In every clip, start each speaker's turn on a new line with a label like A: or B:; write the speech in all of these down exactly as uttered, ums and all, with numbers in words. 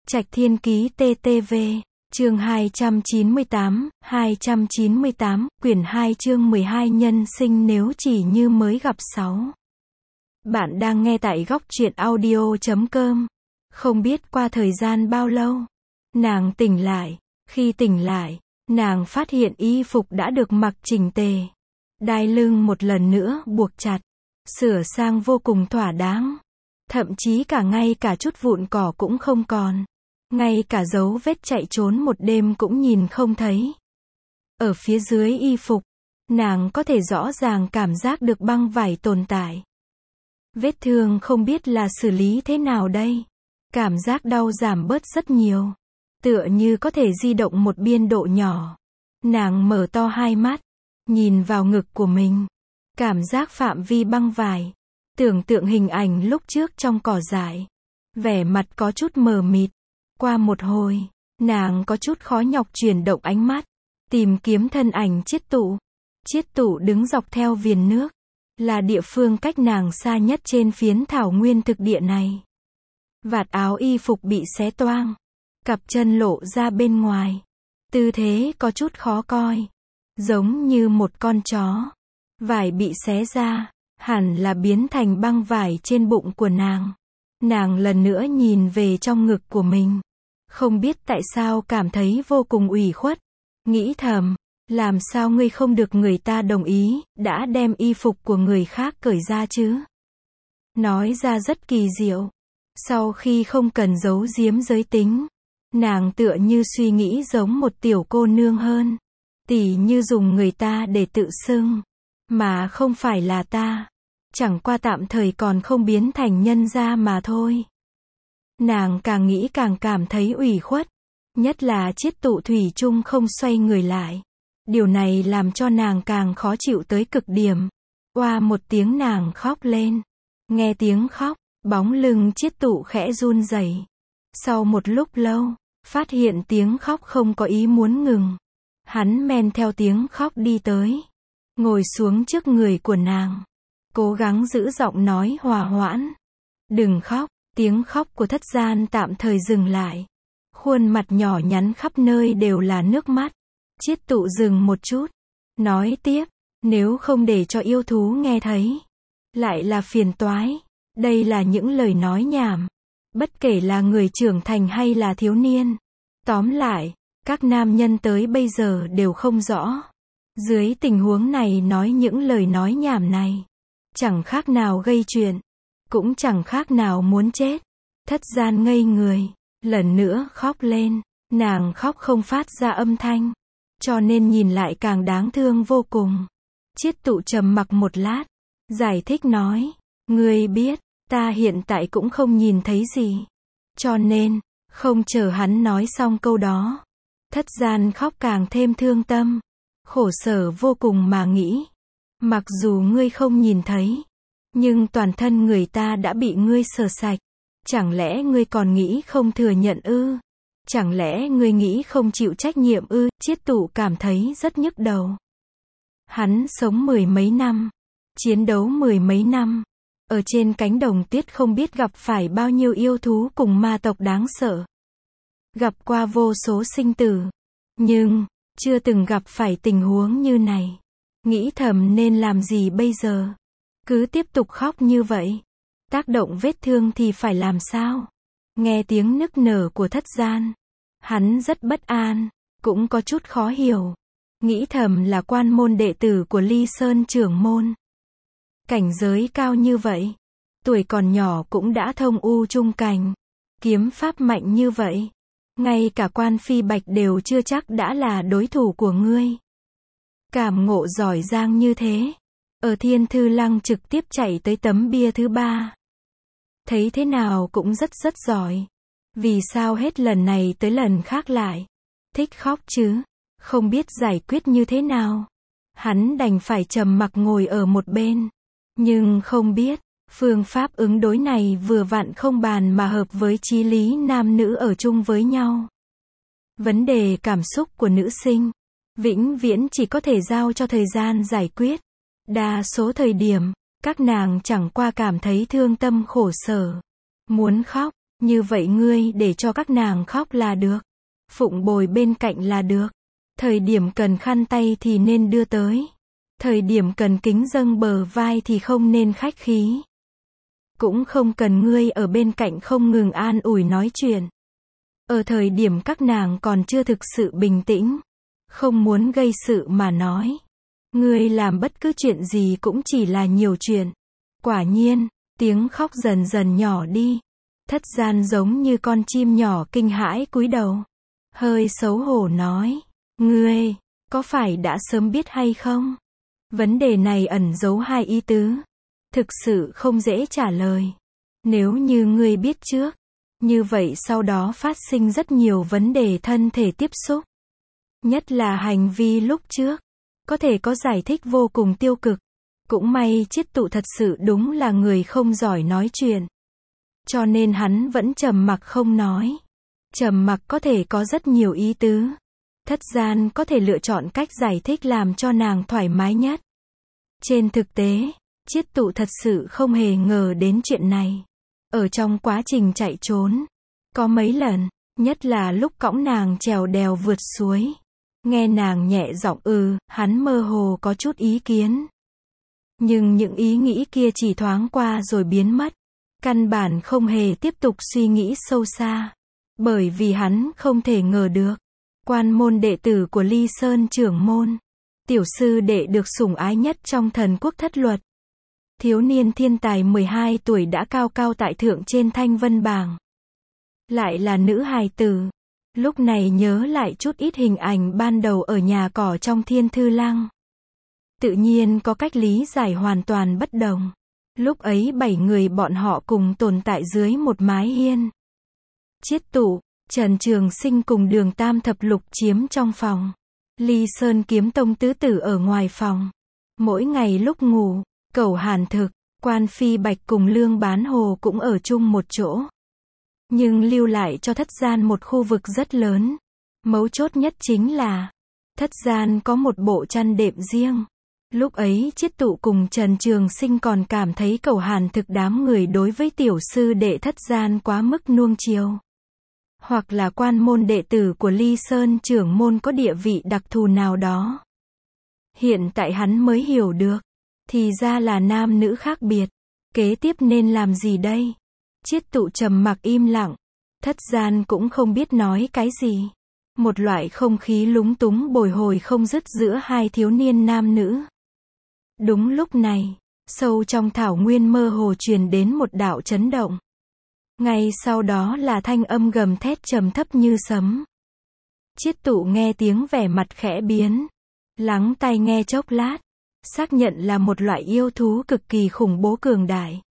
A: Trạch Thiên Ký tê tê vê, chương hai trăm chín mươi tám, hai trăm chín mươi tám, quyển hai chương mười hai nhân sinh nếu chỉ như mới gặp sáu. Bạn đang nghe tại góc truyện audio chấm com. Không biết qua thời gian bao lâu, nàng tỉnh lại. Khi tỉnh lại, nàng phát hiện y phục đã được mặc chỉnh tề. Đai lưng một lần nữa buộc chặt, sửa sang vô cùng thỏa đáng. Thậm chí cả ngay cả chút vụn cỏ cũng không còn. Ngay cả dấu vết chạy trốn một đêm cũng nhìn không thấy. Ở phía dưới y phục, nàng có thể rõ ràng cảm giác được băng vải tồn tại. Vết thương không biết là xử lý thế nào đây. Cảm giác đau giảm bớt rất nhiều. Tựa như có thể di động một biên độ nhỏ. Nàng mở to hai mắt, nhìn vào ngực của mình. Cảm giác phạm vi băng vải. Tưởng tượng hình ảnh lúc trước trong cỏ dại. Vẻ mặt có chút mờ mịt. Qua một hồi, nàng có chút khó nhọc chuyển động ánh mắt. Tìm kiếm thân ảnh Chiết Tụ. Chiết Tụ đứng dọc theo viền nước. Là địa phương cách nàng xa nhất trên phiến thảo nguyên thực địa này. Vạt áo y phục bị xé toang. Cặp chân lộ ra bên ngoài. Tư thế có chút khó coi. Giống như một con chó. Vải bị xé ra. Hẳn là biến thành băng vải trên bụng của nàng. Nàng lần nữa nhìn về trong ngực của mình. Không biết tại sao cảm thấy vô cùng ủy khuất. Nghĩ thầm, làm sao ngươi không được người ta đồng ý, đã đem y phục của người khác cởi ra chứ? Nói ra rất kỳ diệu. Sau khi không cần giấu giếm giới tính, nàng tựa như suy nghĩ giống một tiểu cô nương hơn. Tỉ như dùng người ta để tự xưng, mà không phải là ta. Chẳng qua tạm thời còn không biến thành nhân gia mà thôi. Nàng càng nghĩ càng cảm thấy ủy khuất. Nhất là Chiết Tụ thủy chung không xoay người lại. Điều này làm cho nàng càng khó chịu tới cực điểm. Oa một tiếng nàng khóc lên. Nghe tiếng khóc, bóng lưng Chiết Tụ khẽ run rẩy. Sau một lúc lâu, phát hiện tiếng khóc không có ý muốn ngừng. Hắn men theo tiếng khóc đi tới. Ngồi xuống trước người của nàng. Cố gắng giữ giọng nói hòa hoãn. Đừng khóc. Tiếng khóc của Thất Gian tạm thời dừng lại. Khuôn mặt nhỏ nhắn khắp nơi đều là nước mắt. Chiết Tụ dừng một chút. Nói tiếp, nếu không để cho yêu thú nghe thấy, lại là phiền toái. Đây là những lời nói nhảm. Bất kể là người trưởng thành hay là thiếu niên. Tóm lại, các nam nhân tới bây giờ đều không rõ. Dưới tình huống này nói những lời nói nhảm này. Chẳng khác nào gây chuyện. Cũng chẳng khác nào muốn chết. Thất Gian ngây người. Lần nữa khóc lên. Nàng khóc không phát ra âm thanh. Cho nên nhìn lại càng đáng thương vô cùng. Chiết Tụ trầm mặc một lát. Giải thích nói. Ngươi biết, ta hiện tại cũng không nhìn thấy gì. Cho nên, không chờ hắn nói xong câu đó. Thất Gian khóc càng thêm thương tâm. Khổ sở vô cùng mà nghĩ. Mặc dù ngươi không nhìn thấy. Nhưng toàn thân người ta đã bị ngươi sờ sạch. Chẳng lẽ ngươi còn nghĩ không thừa nhận ư? Chẳng lẽ ngươi nghĩ không chịu trách nhiệm ư? Chiết Tụ cảm thấy rất nhức đầu. Hắn sống mười mấy năm. Chiến đấu mười mấy năm. Ở trên cánh đồng tuyết không biết gặp phải bao nhiêu yêu thú cùng ma tộc đáng sợ. Gặp qua vô số sinh tử. Nhưng, chưa từng gặp phải tình huống như này. Nghĩ thầm nên làm gì bây giờ? Cứ tiếp tục khóc như vậy. Tác động vết thương thì phải làm sao? Nghe tiếng nức nở của Thất Gian. Hắn rất bất an. Cũng có chút khó hiểu. Nghĩ thầm là quan môn đệ tử của Ly Sơn trưởng môn. Cảnh giới cao như vậy. Tuổi còn nhỏ cũng đã thông u trung cảnh. Kiếm pháp mạnh như vậy. Ngay cả Quan Phi Bạch đều chưa chắc đã là đối thủ của ngươi. Cảm ngộ giỏi giang như thế. Ở Thiên Thư Lăng trực tiếp chạy tới tấm bia thứ ba. Thấy thế nào cũng rất rất giỏi. Vì sao hết lần này tới lần khác lại thích khóc chứ? Không biết giải quyết như thế nào. Hắn đành phải trầm mặc ngồi ở một bên. Nhưng không biết, phương pháp ứng đối này vừa vặn không bàn mà hợp với chí lý nam nữ ở chung với nhau. Vấn đề cảm xúc của nữ sinh, vĩnh viễn chỉ có thể giao cho thời gian giải quyết. Đa số thời điểm, các nàng chẳng qua cảm thấy thương tâm khổ sở. Muốn khóc, Như vậy ngươi để cho các nàng khóc là được. Phụng bồi bên cạnh là được. Thời điểm cần khăn tay thì nên đưa tới. Thời điểm cần kính dâng bờ vai thì không nên khách khí. Cũng không cần ngươi ở bên cạnh không ngừng an ủi nói chuyện. Ở thời điểm các nàng còn chưa thực sự bình tĩnh, không muốn gây sự mà nói. Ngươi làm bất cứ chuyện gì cũng chỉ là nhiều chuyện. Quả nhiên, tiếng khóc dần dần nhỏ đi. Thất Gian giống như con chim nhỏ kinh hãi cúi đầu. Hơi xấu hổ nói. Ngươi, có phải đã sớm biết hay không? Vấn đề này ẩn giấu hai ý tứ. Thực sự không dễ trả lời. Nếu như ngươi biết trước, như vậy sau đó phát sinh rất nhiều vấn đề thân thể tiếp xúc. Nhất là hành vi lúc trước. Có thể có giải thích vô cùng tiêu cực. Cũng may Chiết Tụ thật sự đúng là người không giỏi nói chuyện. Cho nên hắn vẫn trầm mặc không nói. Trầm mặc có thể có rất nhiều ý tứ. Thất Gian có thể lựa chọn cách giải thích làm cho nàng thoải mái nhất. Trên thực tế, Chiết Tụ thật sự không hề ngờ đến chuyện này. Ở trong quá trình chạy trốn, có mấy lần, nhất là lúc cõng nàng trèo đèo vượt suối. Nghe nàng nhẹ giọng ừ, hắn mơ hồ có chút ý kiến. Nhưng những ý nghĩ kia chỉ thoáng qua rồi biến mất. Căn bản không hề tiếp tục suy nghĩ sâu xa. Bởi vì hắn không thể ngờ được. Quan môn đệ tử của Ly Sơn trưởng môn. Tiểu sư đệ được sủng ái nhất trong thần quốc thất luật. Thiếu niên thiên tài mười hai tuổi đã cao cao tại thượng trên thanh vân bảng. Lại là nữ hài tử. Lúc này nhớ lại chút ít hình ảnh ban đầu ở nhà cỏ trong Thiên Thư Lăng. Tự nhiên có cách lý giải hoàn toàn bất đồng. Lúc ấy bảy người bọn họ cùng tồn tại dưới một mái hiên. Chiết Tụ, Trần Trường Sinh cùng Đường Tam Thập Lục chiếm trong phòng. Ly Sơn Kiếm Tông tứ tử ở ngoài phòng. Mỗi ngày lúc ngủ, Cẩu Hàn Thực, Quan Phi Bạch cùng Lương Bán Hồ cũng ở chung một chỗ. Nhưng lưu lại cho Thất Gian một khu vực rất lớn. Mấu chốt nhất chính là, Thất Gian có một bộ chăn đệm riêng. Lúc ấy Chiết Tụ cùng Trần Trường Sinh còn cảm thấy Cẩu Hàn Thực đám người đối với tiểu sư đệ Thất Gian quá mức nuông chiều. Hoặc là quan môn đệ tử của Ly Sơn trưởng môn có địa vị đặc thù nào đó. Hiện tại hắn mới hiểu được. Thì ra là nam nữ khác biệt. Kế tiếp nên làm gì đây? Chiết Tụ trầm mặc im lặng. Thất Gian cũng không biết nói cái gì. Một loại không khí lúng túng bồi hồi không dứt giữa hai thiếu niên nam nữ. Đúng lúc này, sâu trong thảo nguyên mơ hồ truyền đến một đạo chấn động. Ngay sau đó là thanh âm gầm thét trầm thấp như sấm. Chiết Tụ nghe tiếng vẻ mặt khẽ biến. Lắng tai nghe chốc lát. Xác nhận là một loại yêu thú cực kỳ khủng bố cường đại.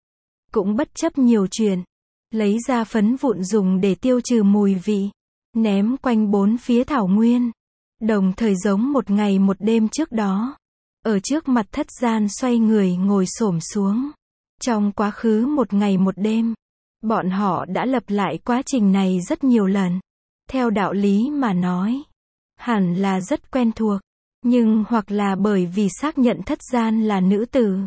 A: Cũng bất chấp nhiều chuyện. Lấy ra phấn vụn dùng để tiêu trừ mùi vị. Ném quanh bốn phía thảo nguyên. Đồng thời giống một ngày một đêm trước đó. Ở trước mặt Thất Gian xoay người ngồi xổm xuống. Trong quá khứ một ngày một đêm. Bọn họ đã lặp lại quá trình này rất nhiều lần. Theo đạo lý mà nói. Hẳn là rất quen thuộc. Nhưng hoặc là bởi vì xác nhận Thất Gian là nữ tử.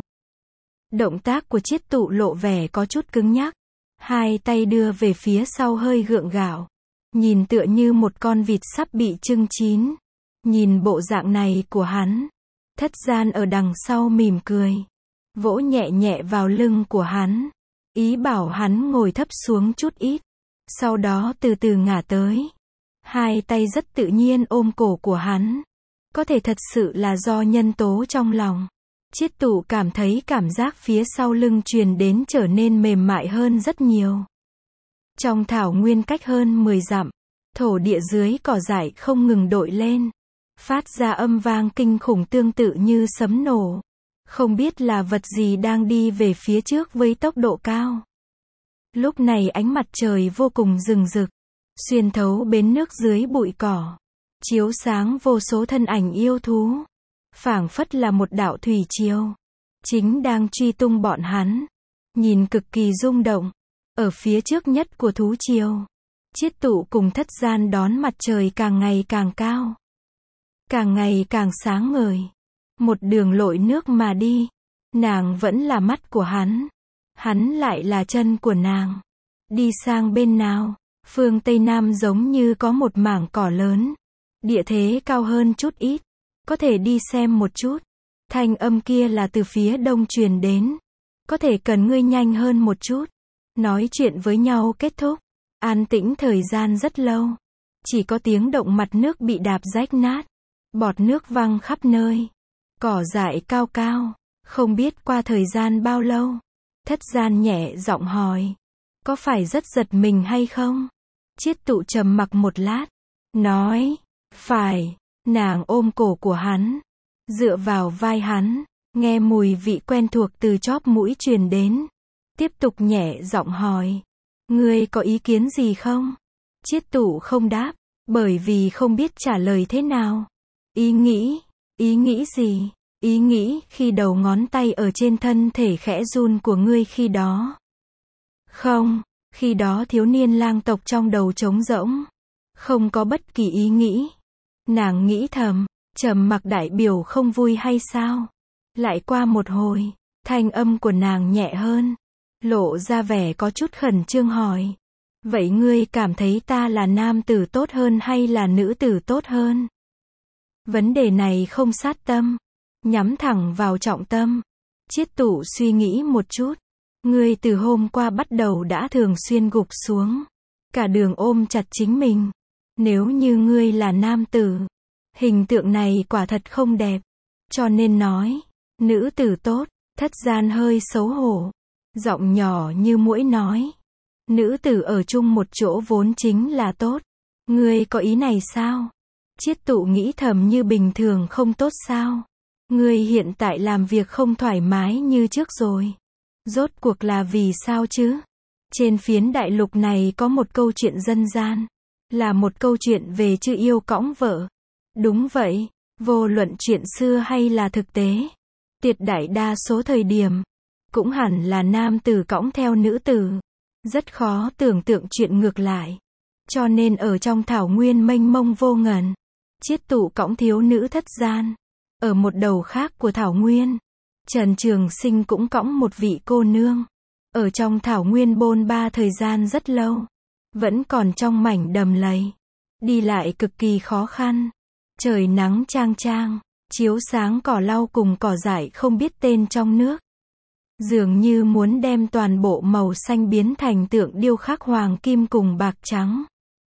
A: Động tác của Chiết Tụ lộ vẻ có chút cứng nhắc. Hai tay đưa về phía sau hơi gượng gạo. Nhìn tựa như một con vịt sắp bị chưng chín. Nhìn bộ dạng này của hắn. Thất Gian ở đằng sau mỉm cười. Vỗ nhẹ nhẹ vào lưng của hắn. Ý bảo hắn ngồi thấp xuống chút ít. Sau đó từ từ ngả tới. Hai tay rất tự nhiên ôm cổ của hắn. Có thể thật sự là do nhân tố trong lòng. Chiết Tụ cảm thấy cảm giác phía sau lưng truyền đến trở nên mềm mại hơn rất nhiều. Trong thảo nguyên cách hơn mười dặm, thổ địa dưới cỏ dại không ngừng đội lên. Phát ra âm vang kinh khủng tương tự như sấm nổ. Không biết là vật gì đang đi về phía trước với tốc độ cao. Lúc này ánh mặt trời vô cùng rừng rực. Xuyên thấu bến nước dưới bụi cỏ. Chiếu sáng vô số thân ảnh yêu thú. Phảng phất là một đạo thủy triều. Chính đang truy tung bọn hắn. Nhìn cực kỳ rung động. Ở phía trước nhất của thú triều. Chiết Tụ cùng Thất Gian đón mặt trời càng ngày càng cao. Càng ngày càng sáng ngời. Một đường lội nước mà đi. Nàng vẫn là mắt của hắn. Hắn lại là chân của nàng. Đi sang bên nào? Phương Tây Nam giống như có một mảng cỏ lớn. Địa thế cao hơn chút ít. Có thể đi xem một chút. Thanh âm kia là từ phía đông truyền đến. Có thể cần ngươi nhanh hơn một chút. Nói chuyện với nhau kết thúc. An tĩnh thời gian rất lâu. Chỉ có tiếng động mặt nước bị đạp rách nát. Bọt nước văng khắp nơi. Cỏ dại cao cao. Không biết qua thời gian bao lâu. Thất Gian nhẹ giọng hỏi. Có phải rất giật mình hay không? Chiết Tụ trầm mặc một lát. Nói. Phải. Nàng ôm cổ của hắn. Dựa vào vai hắn. Nghe mùi vị quen thuộc từ chóp mũi truyền đến. Tiếp tục nhẹ giọng hỏi. Ngươi có ý kiến gì không? Chiết Tụ không đáp. Bởi vì không biết trả lời thế nào. Ý nghĩ. Ý nghĩ gì? Ý nghĩ khi đầu ngón tay ở trên thân thể khẽ run của ngươi khi đó. Không. Khi đó thiếu niên lang tộc trong đầu trống rỗng. Không có bất kỳ ý nghĩ. Nàng nghĩ thầm. Trầm mặc đại biểu không vui hay sao? Lại qua một hồi. Thanh âm của nàng nhẹ hơn. Lộ ra vẻ có chút khẩn trương hỏi. Vậy ngươi cảm thấy ta là nam tử tốt hơn hay là nữ tử tốt hơn? Vấn đề này không sát tâm. Nhắm thẳng vào trọng tâm. Chiết Tụ suy nghĩ một chút. Ngươi từ hôm qua bắt đầu đã thường xuyên gục xuống. Cả đường ôm chặt chính mình. Nếu như ngươi là nam tử. Hình tượng này quả thật không đẹp. Cho nên nói. Nữ tử tốt. Thất Gian hơi xấu hổ. Giọng nhỏ như muỗi nói. Nữ tử ở chung một chỗ vốn chính là tốt. Ngươi có ý này sao? Chiết Tụ nghĩ thầm như bình thường không tốt sao? Ngươi hiện tại làm việc không thoải mái như trước rồi. Rốt cuộc là vì sao chứ? Trên phiến đại lục này có một câu chuyện dân gian. Là một câu chuyện về chư yêu cõng vợ. Đúng vậy. Vô luận chuyện xưa hay là thực tế. Tuyệt đại đa số thời điểm. Cũng hẳn là nam tử cõng theo nữ tử. Rất khó tưởng tượng chuyện ngược lại. Cho nên ở trong thảo nguyên mênh mông vô ngần. Chiết Tụ cõng thiếu nữ Thất Gian. Ở một đầu khác của thảo nguyên. Trần Trường Sinh cũng cõng một vị cô nương. Ở trong thảo nguyên bôn ba thời gian rất lâu. Vẫn còn trong mảnh đầm lầy. Đi lại cực kỳ khó khăn. Trời nắng chang chang. Chiếu sáng cỏ lau cùng cỏ dại không biết tên trong nước. Dường như muốn đem toàn bộ màu xanh biến thành tượng điêu khắc hoàng kim cùng bạc trắng.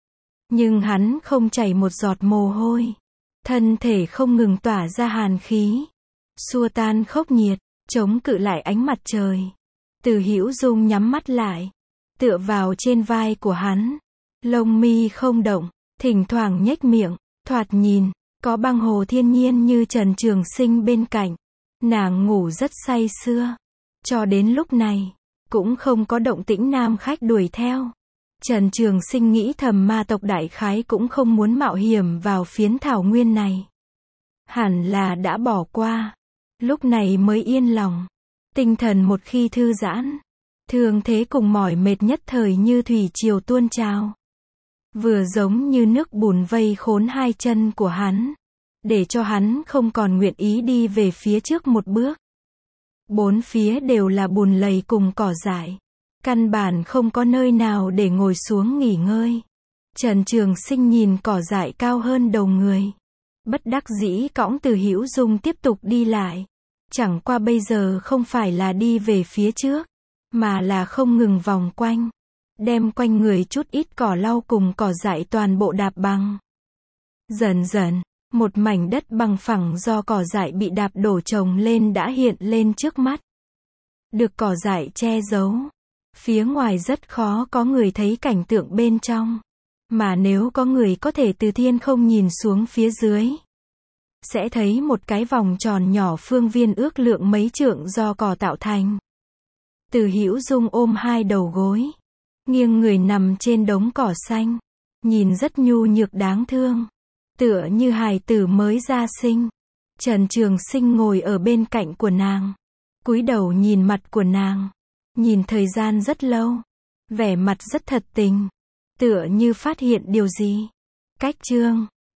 A: Nhưng hắn không chảy một giọt mồ hôi. Thân thể không ngừng tỏa ra hàn khí. Xua tan khốc nhiệt, chống cự lại ánh mặt trời. Từ Hữu Dung nhắm mắt lại. Tựa vào trên vai của hắn. Lông mi không động, thỉnh thoảng nhếch miệng. Thoạt nhìn, có băng hồ thiên nhiên như Trần Trường Sinh bên cạnh. Nàng ngủ rất say sưa. Cho đến lúc này, cũng không có động tĩnh nam khách đuổi theo. Trần Trường Sinh nghĩ thầm ma tộc đại khái cũng không muốn mạo hiểm vào phiến thảo nguyên này. Hẳn là đã bỏ qua. Lúc này mới yên lòng. Tinh thần một khi thư giãn. Thường thế cùng mỏi mệt nhất thời như thủy triều tuôn trào. Vừa giống như nước bùn vây khốn hai chân của hắn. Để cho hắn không còn nguyện ý đi về phía trước một bước. Bốn phía đều là bùn lầy cùng cỏ dại. Căn bản không có nơi nào để ngồi xuống nghỉ ngơi. Trần Trường Sinh nhìn cỏ dại cao hơn đầu người. Bất đắc dĩ cõng Từ Hữu Dung tiếp tục đi lại. Chẳng qua bây giờ không phải là đi về phía trước. Mà là không ngừng vòng quanh. Đem quanh người chút ít cỏ lau cùng cỏ dại toàn bộ đạp bằng. Dần dần. Một mảnh đất bằng phẳng do cỏ dại bị đạp đổ chồng lên đã hiện lên trước mắt. Được cỏ dại che giấu. Phía ngoài rất khó có người thấy cảnh tượng bên trong. Mà nếu có người có thể từ thiên không nhìn xuống phía dưới. Sẽ thấy một cái vòng tròn nhỏ phương viên ước lượng mấy trượng do cỏ tạo thành. Từ Hữu Dung ôm hai đầu gối. Nghiêng người nằm trên đống cỏ xanh. Nhìn rất nhu nhược đáng thương. Tựa như hài tử mới ra sinh. Trần Trường Sinh ngồi ở bên cạnh của nàng. Cúi đầu nhìn mặt của nàng. Nhìn thời gian rất lâu. Vẻ mặt rất thật tình. Tựa như phát hiện điều gì. Cách chương